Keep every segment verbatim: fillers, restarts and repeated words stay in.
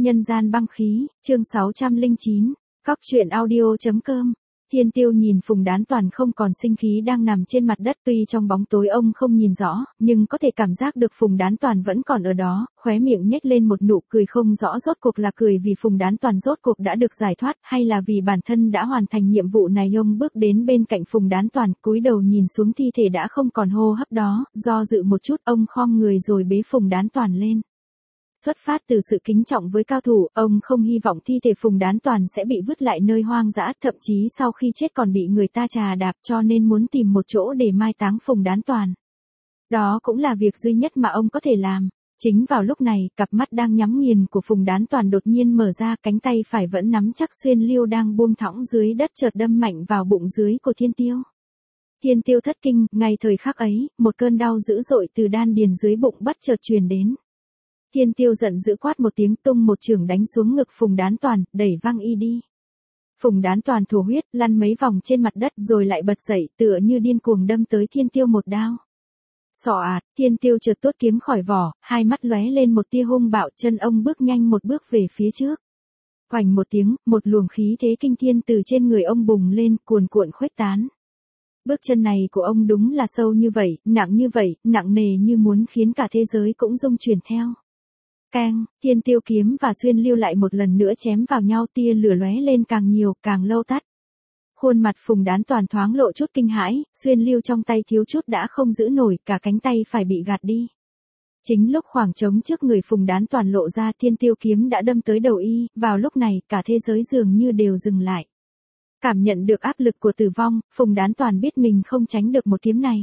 Nhân gian băng khí, chương sáu trăm lẻ chín, Cóc truyện audio chấm com. Thiên Tiêu nhìn Phùng Đán Toàn không còn sinh khí đang nằm trên mặt đất, tuy trong bóng tối ông không nhìn rõ, nhưng có thể cảm giác được Phùng Đán Toàn vẫn còn ở đó, khóe miệng nhếch lên một nụ cười không rõ rốt cuộc là cười vì Phùng Đán Toàn rốt cuộc đã được giải thoát, hay là vì bản thân đã hoàn thành nhiệm vụ này. Ông bước đến bên cạnh Phùng Đán Toàn, cúi đầu nhìn xuống thi thể đã không còn hô hấp đó, do dự một chút, ông khom người rồi bế Phùng Đán Toàn lên. Xuất phát từ sự kính trọng với cao thủ, ông không hy vọng thi thể Phùng Đán Toàn sẽ bị vứt lại nơi hoang dã, thậm chí sau khi chết còn bị người ta trà đạp, cho nên muốn tìm một chỗ để mai táng Phùng Đán Toàn. Đó cũng là việc duy nhất mà ông có thể làm. Chính vào lúc này, cặp mắt đang nhắm nghiền của Phùng Đán Toàn đột nhiên mở ra, cánh tay phải vẫn nắm chắc xuyên liêu đang buông thõng dưới đất chợt đâm mạnh vào bụng dưới của Thiên Tiêu. Thiên Tiêu thất kinh, ngay thời khắc ấy, một cơn đau dữ dội từ đan điền dưới bụng bất chợt truyền đến. Thiên Tiêu giận dữ quát một tiếng, tung một chưởng đánh xuống ngực Phùng Đán Toàn, đẩy văng y đi. Phùng Đán Toàn thổ huyết, lăn mấy vòng trên mặt đất rồi lại bật dậy, tựa như điên cuồng đâm tới Thiên Tiêu một đao. Xọ ạt, Thiên Tiêu chợt tuốt kiếm khỏi vỏ, hai mắt lóe lên một tia hung bạo, chân ông bước nhanh một bước về phía trước. Hoành một tiếng, một luồng khí thế kinh thiên từ trên người ông bùng lên, cuồn cuộn khuếch tán. Bước chân này của ông đúng là sâu như vậy, nặng như vậy, nặng nề như muốn khiến cả thế giới cũng rung chuyển theo. Keng, Thiên Tiêu kiếm và xuyên liêu lại một lần nữa chém vào nhau, tia lửa lóe lên càng nhiều, càng lâu tắt. Khuôn mặt Phùng Đán Toàn thoáng lộ chút kinh hãi, xuyên liêu trong tay thiếu chút đã không giữ nổi, cả cánh tay phải bị gạt đi. Chính lúc khoảng trống trước người Phùng Đán Toàn lộ ra, Thiên Tiêu kiếm đã đâm tới đầu y, vào lúc này, cả thế giới dường như đều dừng lại. Cảm nhận được áp lực của tử vong, Phùng Đán Toàn biết mình không tránh được một kiếm này.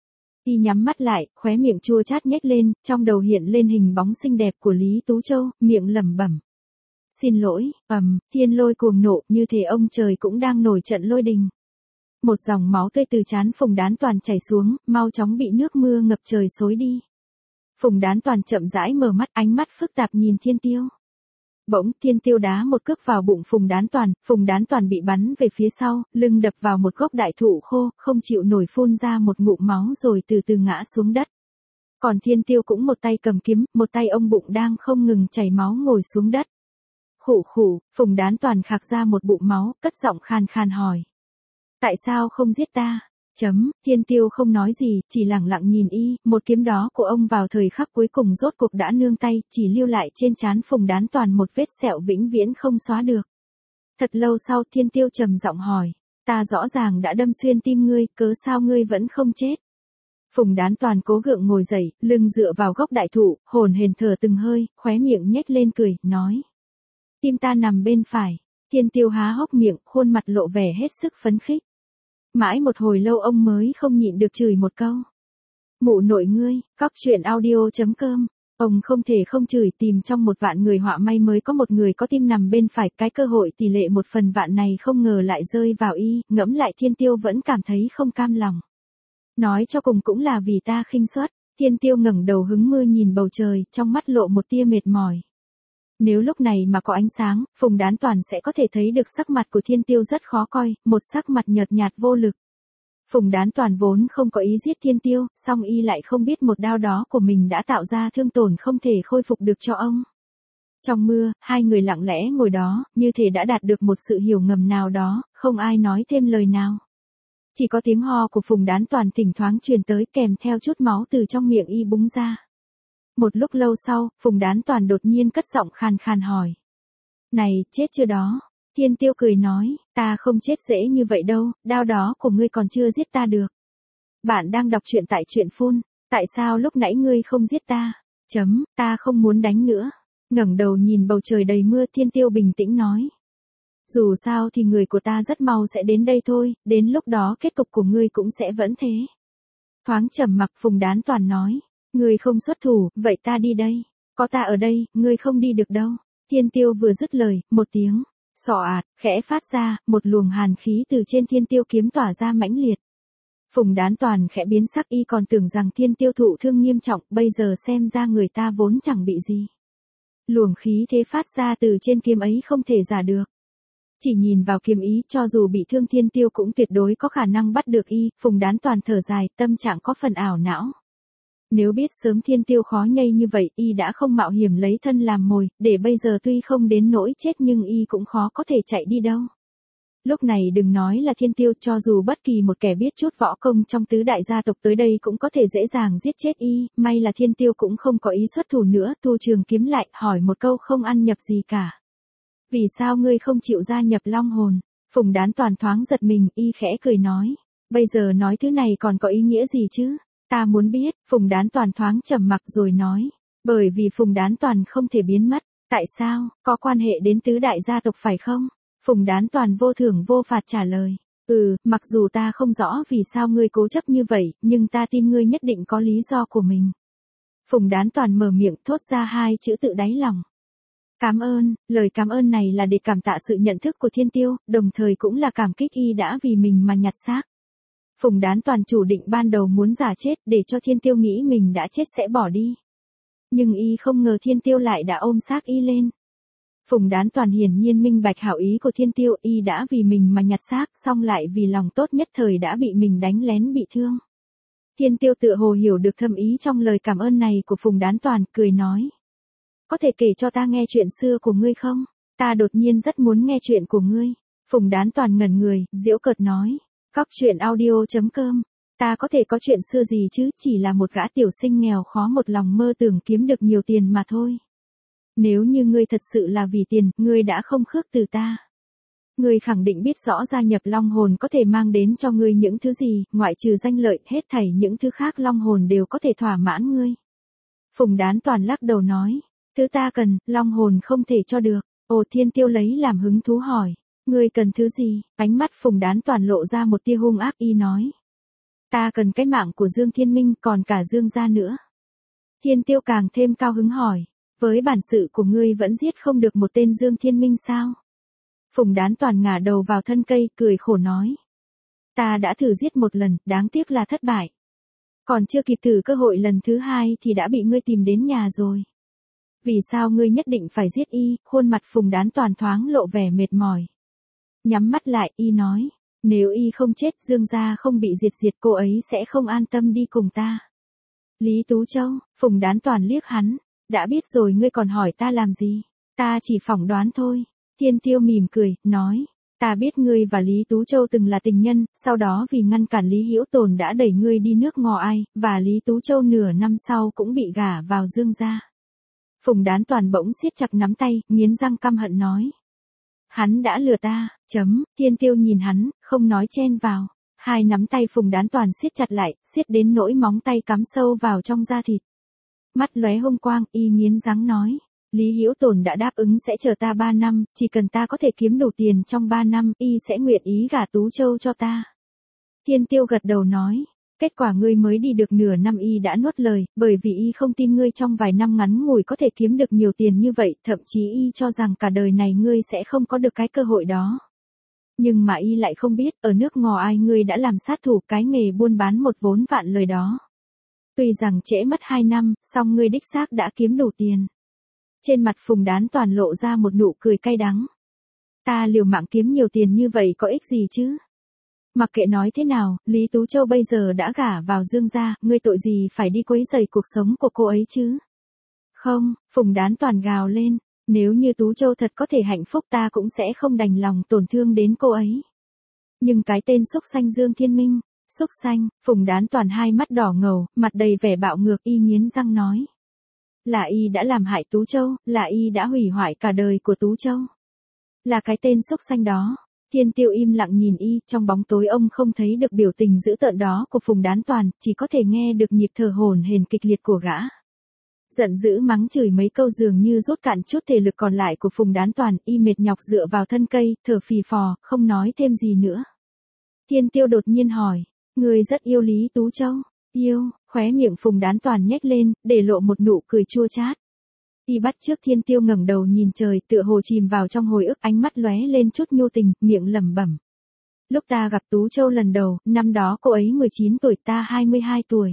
Y nhắm mắt lại, khóe miệng chua chát nhếch lên, trong đầu hiện lên hình bóng xinh đẹp của Lý Tú Châu, miệng lẩm bẩm. Xin lỗi, ầm, thiên lôi cuồng nộ, như thể ông trời cũng đang nổi trận lôi đình. Một dòng máu tươi từ trán Phùng Đán Toàn chảy xuống, mau chóng bị nước mưa ngập trời xối đi. Phùng Đán Toàn chậm rãi mở mắt, ánh mắt phức tạp nhìn Thiên Tiêu. Bỗng, Thiên Tiêu đá một cước vào bụng Phùng Đán Toàn, Phùng Đán Toàn bị bắn về phía sau, lưng đập vào một gốc đại thụ khô, không chịu nổi phun ra một ngụm máu rồi từ từ ngã xuống đất. Còn Thiên Tiêu cũng một tay cầm kiếm, một tay ông bụng đang không ngừng chảy máu ngồi xuống đất. Khụ khụ, Phùng Đán Toàn khạc ra một bụng máu, cất giọng khan khan hỏi. Tại sao không giết ta? Chấm, Thiên Tiêu không nói gì, chỉ lặng lặng nhìn y, một kiếm đó của ông vào thời khắc cuối cùng rốt cuộc đã nương tay, chỉ lưu lại trên trán Phùng Đán Toàn một vết sẹo vĩnh viễn không xóa được. Thật lâu sau, Thiên Tiêu trầm giọng hỏi, ta rõ ràng đã đâm xuyên tim ngươi, cớ sao ngươi vẫn không chết? Phùng Đán Toàn cố gượng ngồi dậy, lưng dựa vào gốc đại thụ, hồn hển thở từng hơi, khóe miệng nhếch lên cười, nói. Tim ta nằm bên phải. Thiên Tiêu há hốc miệng, khuôn mặt lộ vẻ hết sức phấn khích. Mãi một hồi lâu ông mới không nhịn được chửi một câu. Mụ nội ngươi, Cóc truyện audio chấm com. Ông không thể không chửi, tìm trong một vạn người họa may mới có một người có tim nằm bên phải, cái cơ hội tỷ lệ một phần vạn này không ngờ lại rơi vào y, ngẫm lại Thiên Tiêu vẫn cảm thấy không cam lòng. Nói cho cùng cũng là vì ta khinh suất. Thiên Tiêu ngẩng đầu hứng mưa nhìn bầu trời, trong mắt lộ một tia mệt mỏi. Nếu lúc này mà có ánh sáng, Phùng Đán Toàn sẽ có thể thấy được sắc mặt của Thiên Tiêu rất khó coi, một sắc mặt nhợt nhạt vô lực. Phùng Đán Toàn vốn không có ý giết Thiên Tiêu, song y lại không biết một đao đó của mình đã tạo ra thương tổn không thể khôi phục được cho ông. Trong mưa, hai người lặng lẽ ngồi đó, như thể đã đạt được một sự hiểu ngầm nào đó, không ai nói thêm lời nào. Chỉ có tiếng ho của Phùng Đán Toàn thỉnh thoảng truyền tới kèm theo chút máu từ trong miệng y búng ra. Một lúc lâu sau, Phùng Đán Toàn đột nhiên cất giọng khàn khàn hỏi. Này, chết chưa đó? Thiên Tiêu cười nói, ta không chết dễ như vậy đâu, đao đó của ngươi còn chưa giết ta được. Bạn đang đọc truyện tại truyện phun, tại sao lúc nãy ngươi không giết ta? Chấm, ta không muốn đánh nữa. Ngẩng đầu nhìn bầu trời đầy mưa, Thiên Tiêu bình tĩnh nói. Dù sao thì người của ta rất mau sẽ đến đây thôi, đến lúc đó kết cục của ngươi cũng sẽ vẫn thế. Thoáng trầm mặc, Phùng Đán Toàn nói. Ngươi không xuất thủ, vậy ta đi đây. Có ta ở đây, ngươi không đi được đâu. Thiên Tiêu vừa dứt lời, một tiếng, xọ ạt, khẽ phát ra, một luồng hàn khí từ trên Thiên Tiêu kiếm tỏa ra mãnh liệt. Phùng Đán Toàn khẽ biến sắc, y còn tưởng rằng Thiên Tiêu thụ thương nghiêm trọng, bây giờ xem ra người ta vốn chẳng bị gì. Luồng khí thế phát ra từ trên kiếm ấy không thể giả được. Chỉ nhìn vào kiếm ý, cho dù bị thương Thiên Tiêu cũng tuyệt đối có khả năng bắt được y. Phùng Đán Toàn thở dài, tâm trạng có phần ảo não. Nếu biết sớm Thiên Tiêu khó nhây như vậy, y đã không mạo hiểm lấy thân làm mồi, để bây giờ tuy không đến nỗi chết nhưng y cũng khó có thể chạy đi đâu. Lúc này đừng nói là Thiên Tiêu, cho dù bất kỳ một kẻ biết chút võ công trong tứ đại gia tộc tới đây cũng có thể dễ dàng giết chết y, may là Thiên Tiêu cũng không có ý xuất thủ nữa, thu trường kiếm lại, hỏi một câu không ăn nhập gì cả. Vì sao ngươi không chịu gia nhập Long Hồn? Phùng Đán Toàn thoáng giật mình, y khẽ cười nói. Bây giờ nói thứ này còn có ý nghĩa gì chứ? Ta muốn biết, Phùng Đán Toàn thoáng trầm mặc rồi nói. Bởi vì Phùng Đán Toàn không thể biến mất. Tại sao? Có quan hệ đến tứ đại gia tộc phải không? Phùng Đán Toàn vô thưởng vô phạt trả lời. Ừ, mặc dù ta không rõ vì sao ngươi cố chấp như vậy, nhưng ta tin ngươi nhất định có lý do của mình. Phùng Đán Toàn mở miệng thốt ra hai chữ tự đáy lòng. Cảm ơn, lời cảm ơn này là để cảm tạ sự nhận thức của Thiên Tiêu, đồng thời cũng là cảm kích y đã vì mình mà nhặt xác. Phùng Đán Toàn chủ định ban đầu muốn giả chết để cho Thiên Tiêu nghĩ mình đã chết sẽ bỏ đi. Nhưng y không ngờ Thiên Tiêu lại đã ôm xác y lên. Phùng Đán Toàn hiển nhiên minh bạch hảo ý của Thiên Tiêu, y đã vì mình mà nhặt xác, xong lại vì lòng tốt nhất thời đã bị mình đánh lén bị thương. Thiên Tiêu tựa hồ hiểu được thâm ý trong lời cảm ơn này của Phùng Đán Toàn, cười nói. Có thể kể cho ta nghe chuyện xưa của ngươi không? Ta đột nhiên rất muốn nghe chuyện của ngươi. Phùng Đán Toàn ngẩn người, giễu cợt nói. Cóc truyện audio chấm com. Ta có thể có chuyện xưa gì chứ, chỉ là một gã tiểu sinh nghèo khó một lòng mơ tưởng kiếm được nhiều tiền mà thôi. Nếu như ngươi thật sự là vì tiền, ngươi đã không khước từ ta. Ngươi khẳng định biết rõ gia nhập Long Hồn có thể mang đến cho ngươi những thứ gì, ngoại trừ danh lợi, hết thảy những thứ khác Long Hồn đều có thể thỏa mãn ngươi. Phùng Đán Toàn lắc đầu nói. Thứ ta cần, Long Hồn không thể cho được. Ồ, Thiên Tiêu lấy làm hứng thú hỏi. Ngươi cần thứ gì? Ánh mắt Phùng Đán Toàn lộ ra một tia hung ác, y nói. Ta cần cái mạng của Dương Thiên Minh, còn cả Dương gia nữa. Thiên Tiêu càng thêm cao hứng hỏi. Với bản sự của ngươi vẫn giết không được một tên Dương Thiên Minh sao? Phùng Đán Toàn ngả đầu vào thân cây, cười khổ nói. Ta đã thử giết một lần, đáng tiếc là thất bại. Còn chưa kịp thử cơ hội lần thứ hai thì đã bị ngươi tìm đến nhà rồi. Vì sao ngươi nhất định phải giết y? Khuôn mặt Phùng Đán Toàn thoáng lộ vẻ mệt mỏi. Nhắm mắt lại, y nói. Nếu y không chết, Dương gia không bị diệt diệt, cô ấy sẽ không an tâm đi cùng ta. Lý Tú Châu, Phùng Đán Toàn liếc hắn. Đã biết rồi ngươi còn hỏi ta làm gì? Ta chỉ phỏng đoán thôi. Thiên Tiêu mỉm cười, nói. Ta biết ngươi và Lý Tú Châu từng là tình nhân, sau đó vì ngăn cản Lý Hữu Tồn đã đẩy ngươi đi nước Ngò Ai, và Lý Tú Châu nửa năm sau cũng bị gả vào Dương gia. Phùng Đán Toàn bỗng siết chặt nắm tay, nghiến răng căm hận nói. Hắn đã lừa ta, chấm, Thiên Tiêu nhìn hắn, không nói chen vào. Hai nắm tay Phùng Đán Toàn siết chặt lại, siết đến nỗi móng tay cắm sâu vào trong da thịt. Mắt lóe hung quang, y nghiến răng nói. Lý Hữu Tồn đã đáp ứng sẽ chờ ta ba năm, chỉ cần ta có thể kiếm đủ tiền trong ba năm, y sẽ nguyện ý gả Tú Châu cho ta. Thiên Tiêu gật đầu nói. Kết quả ngươi mới đi được nửa năm y đã nuốt lời, bởi vì y không tin ngươi trong vài năm ngắn ngủi có thể kiếm được nhiều tiền như vậy, thậm chí y cho rằng cả đời này ngươi sẽ không có được cái cơ hội đó. Nhưng mà y lại không biết, ở nước Ngò Ai ngươi đã làm sát thủ, cái nghề buôn bán một vốn vạn lời đó. Tuy rằng trễ mất hai năm, song ngươi đích xác đã kiếm đủ tiền. Trên mặt Phùng Đán Toàn lộ ra một nụ cười cay đắng. Ta liều mạng kiếm nhiều tiền như vậy có ích gì chứ? Mặc kệ nói thế nào, Lý Tú Châu bây giờ đã gả vào Dương gia, ngươi tội gì phải đi quấy rầy cuộc sống của cô ấy chứ? Không, Phùng Đán Toàn gào lên, nếu như Tú Châu thật có thể hạnh phúc ta cũng sẽ không đành lòng tổn thương đến cô ấy. Nhưng cái tên xúc xanh Dương Thiên Minh, xúc xanh, Phùng Đán Toàn hai mắt đỏ ngầu, mặt đầy vẻ bạo ngược, y nghiến răng nói. Là y đã làm hại Tú Châu, là y đã hủy hoại cả đời của Tú Châu. Là cái tên xúc xanh đó. Thiên Tiêu im lặng nhìn y, trong bóng tối ông không thấy được biểu tình dữ tợn đó của Phùng Đán Toàn, chỉ có thể nghe được nhịp thở hổn hển kịch liệt của gã. Giận dữ mắng chửi mấy câu dường như rút cạn chút thể lực còn lại của Phùng Đán Toàn, y mệt nhọc dựa vào thân cây, thở phì phò, không nói thêm gì nữa. Thiên Tiêu đột nhiên hỏi, người rất yêu Lý Tú Châu? Yêu, khóe miệng Phùng Đán Toàn nhếch lên, để lộ một nụ cười chua chát. Y bắt trước Thiên Tiêu ngẩng đầu nhìn trời, tựa hồ chìm vào trong hồi ức, ánh mắt lóe lên chút nhu tình, miệng lẩm bẩm. Lúc ta gặp Tú Châu lần đầu, năm đó cô ấy mười chín tuổi, ta hai mươi hai tuổi.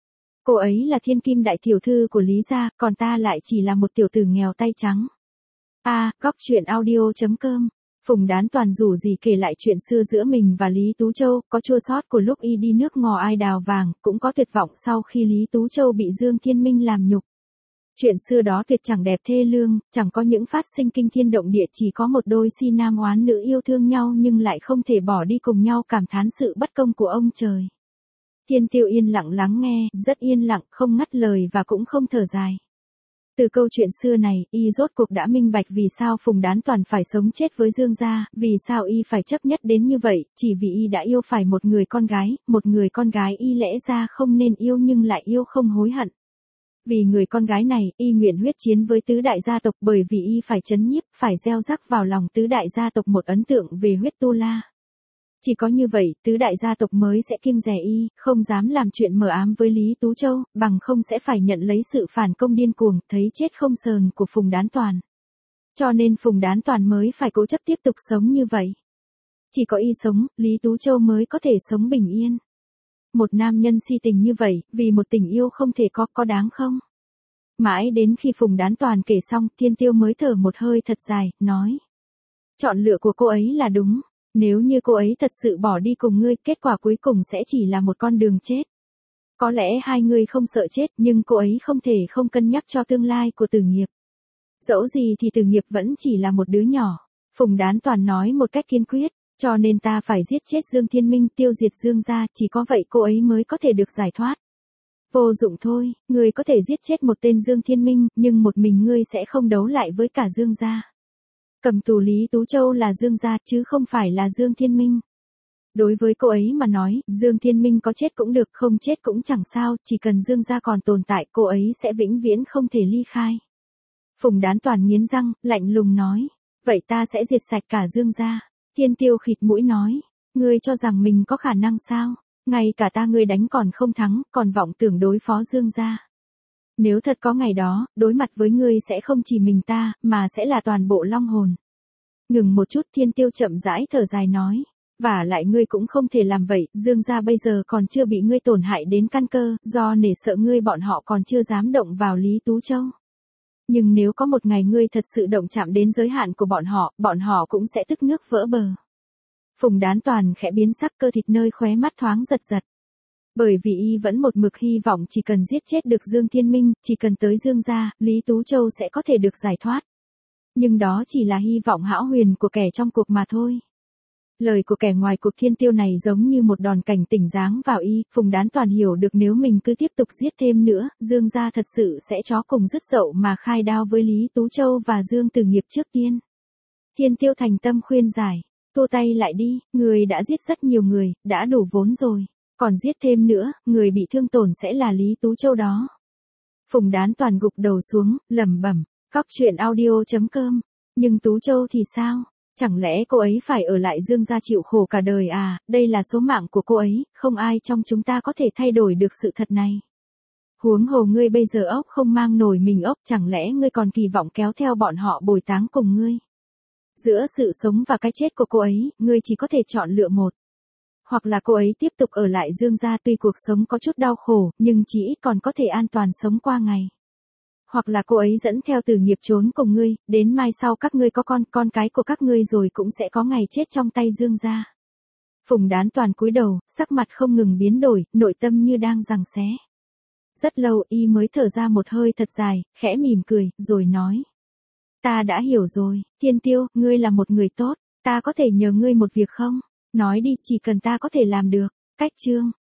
Cô ấy là thiên kim đại tiểu thư của Lý gia, còn ta lại chỉ là một tiểu tử nghèo tay trắng. A, à, cóc truyện audio chấm com Phùng Đán Toàn dù gì kể lại chuyện xưa giữa mình và Lý Tú Châu, có chua xót của lúc y đi nước ngò ai đào vàng, cũng có tuyệt vọng sau khi Lý Tú Châu bị Dương Thiên Minh làm nhục. Chuyện xưa đó tuyệt chẳng đẹp thê lương, chẳng có những phát sinh kinh thiên động địa, chỉ có một đôi si nam oán nữ yêu thương nhau nhưng lại không thể bỏ đi cùng nhau, cảm thán sự bất công của ông trời. Thiên Tiêu yên lặng lắng nghe, rất yên lặng, không ngắt lời và cũng không thở dài. Từ câu chuyện xưa này, y rốt cuộc đã minh bạch vì sao Phùng Đán Toàn phải sống chết với Dương gia, vì sao y phải chấp nhất đến như vậy, chỉ vì y đã yêu phải một người con gái, một người con gái y lẽ ra không nên yêu nhưng lại yêu không hối hận. Vì người con gái này, y nguyện huyết chiến với tứ đại gia tộc, bởi vì y phải trấn nhiếp, phải gieo rắc vào lòng tứ đại gia tộc một ấn tượng về huyết tu la. Chỉ có như vậy, tứ đại gia tộc mới sẽ kiêng dè y, không dám làm chuyện mờ ám với Lý Tú Châu, bằng không sẽ phải nhận lấy sự phản công điên cuồng, thấy chết không sờn của Phùng Đán Toàn. Cho nên Phùng Đán Toàn mới phải cố chấp tiếp tục sống như vậy. Chỉ có y sống, Lý Tú Châu mới có thể sống bình yên. Một nam nhân si tình như vậy, vì một tình yêu không thể có, có đáng không? Mãi đến khi Phùng Đán Toàn kể xong, Thiên Tiêu mới thở một hơi thật dài, nói. Chọn lựa của cô ấy là đúng. Nếu như cô ấy thật sự bỏ đi cùng ngươi, kết quả cuối cùng sẽ chỉ là một con đường chết. Có lẽ hai người không sợ chết, nhưng cô ấy không thể không cân nhắc cho tương lai của Tử Nghiệp. Dẫu gì thì Tử Nghiệp vẫn chỉ là một đứa nhỏ. Phùng Đán Toàn nói một cách kiên quyết, cho nên ta phải giết chết Dương Thiên Minh, tiêu diệt Dương gia, chỉ có vậy cô ấy mới có thể được giải thoát. Vô dụng thôi, ngươi có thể giết chết một tên Dương Thiên Minh, nhưng một mình ngươi sẽ không đấu lại với cả Dương gia. Cầm tù Lý Tú Châu là Dương gia chứ không phải là Dương Thiên Minh. Đối với cô ấy mà nói, Dương Thiên Minh có chết cũng được, không chết cũng chẳng sao, chỉ cần Dương gia còn tồn tại, cô ấy sẽ vĩnh viễn không thể ly khai. Phùng Đán Toàn nghiến răng, lạnh lùng nói, vậy ta sẽ diệt sạch cả Dương gia. Thiên Tiêu khịt mũi nói, ngươi cho rằng mình có khả năng sao? Ngay cả ta ngươi đánh còn không thắng, còn vọng tưởng đối phó Dương gia. Nếu thật có ngày đó, đối mặt với ngươi sẽ không chỉ mình ta, mà sẽ là toàn bộ Long Hồn. Ngừng một chút, Thiên Tiêu chậm rãi thở dài nói, vả lại ngươi cũng không thể làm vậy, Dương gia bây giờ còn chưa bị ngươi tổn hại đến căn cơ, do nể sợ ngươi bọn họ còn chưa dám động vào Lý Tú Châu. Nhưng nếu có một ngày ngươi thật sự động chạm đến giới hạn của bọn họ, bọn họ cũng sẽ tức nước vỡ bờ. Phùng Đán Toàn khẽ biến sắc, cơ thịt nơi khóe mắt thoáng giật giật. Bởi vì y vẫn một mực hy vọng chỉ cần giết chết được Dương Thiên Minh, chỉ cần tới Dương gia, Lý Tú Châu sẽ có thể được giải thoát. Nhưng đó chỉ là hy vọng hão huyền của kẻ trong cuộc mà thôi. Lời của kẻ ngoài cuộc Thiên Tiêu này giống như một đòn cảnh tỉnh giáng vào y, Phùng Đán Toàn hiểu được nếu mình cứ tiếp tục giết thêm nữa, Dương gia thật sự sẽ chó cùng dứt dậu mà khai đao với Lý Tú Châu và Dương Tử Nghiệp trước tiên. Thiên Tiêu thành tâm khuyên giải, thua tay lại đi, người đã giết rất nhiều người, đã đủ vốn rồi. Còn giết thêm nữa, người bị thương tổn sẽ là Lý Tú Châu đó. Phùng Đán Toàn gục đầu xuống, lẩm bẩm, cóc truyện audio chấm com. Nhưng Tú Châu thì sao? Chẳng lẽ cô ấy phải ở lại Dương gia chịu khổ cả đời à? Đây là số mạng của cô ấy, không ai trong chúng ta có thể thay đổi được sự thật này. Huống hồ ngươi bây giờ ốc không mang nổi mình ốc, chẳng lẽ ngươi còn kỳ vọng kéo theo bọn họ bồi táng cùng ngươi? Giữa sự sống và cái chết của cô ấy, ngươi chỉ có thể chọn lựa một. Hoặc là cô ấy tiếp tục ở lại Dương gia, tuy cuộc sống có chút đau khổ, nhưng chỉ ít còn có thể an toàn sống qua ngày. Hoặc là cô ấy dẫn theo Tử Nghiệp trốn cùng ngươi, đến mai sau các ngươi có con, con cái của các ngươi rồi cũng sẽ có ngày chết trong tay Dương gia. Phùng Đán Toàn cúi đầu, sắc mặt không ngừng biến đổi, nội tâm như đang giằng xé. Rất lâu y mới thở ra một hơi thật dài, khẽ mỉm cười, rồi nói. Ta đã hiểu rồi, Thiên Tiêu, ngươi là một người tốt, ta có thể nhờ ngươi một việc không? Nói đi, chỉ cần ta có thể làm được. Cách chương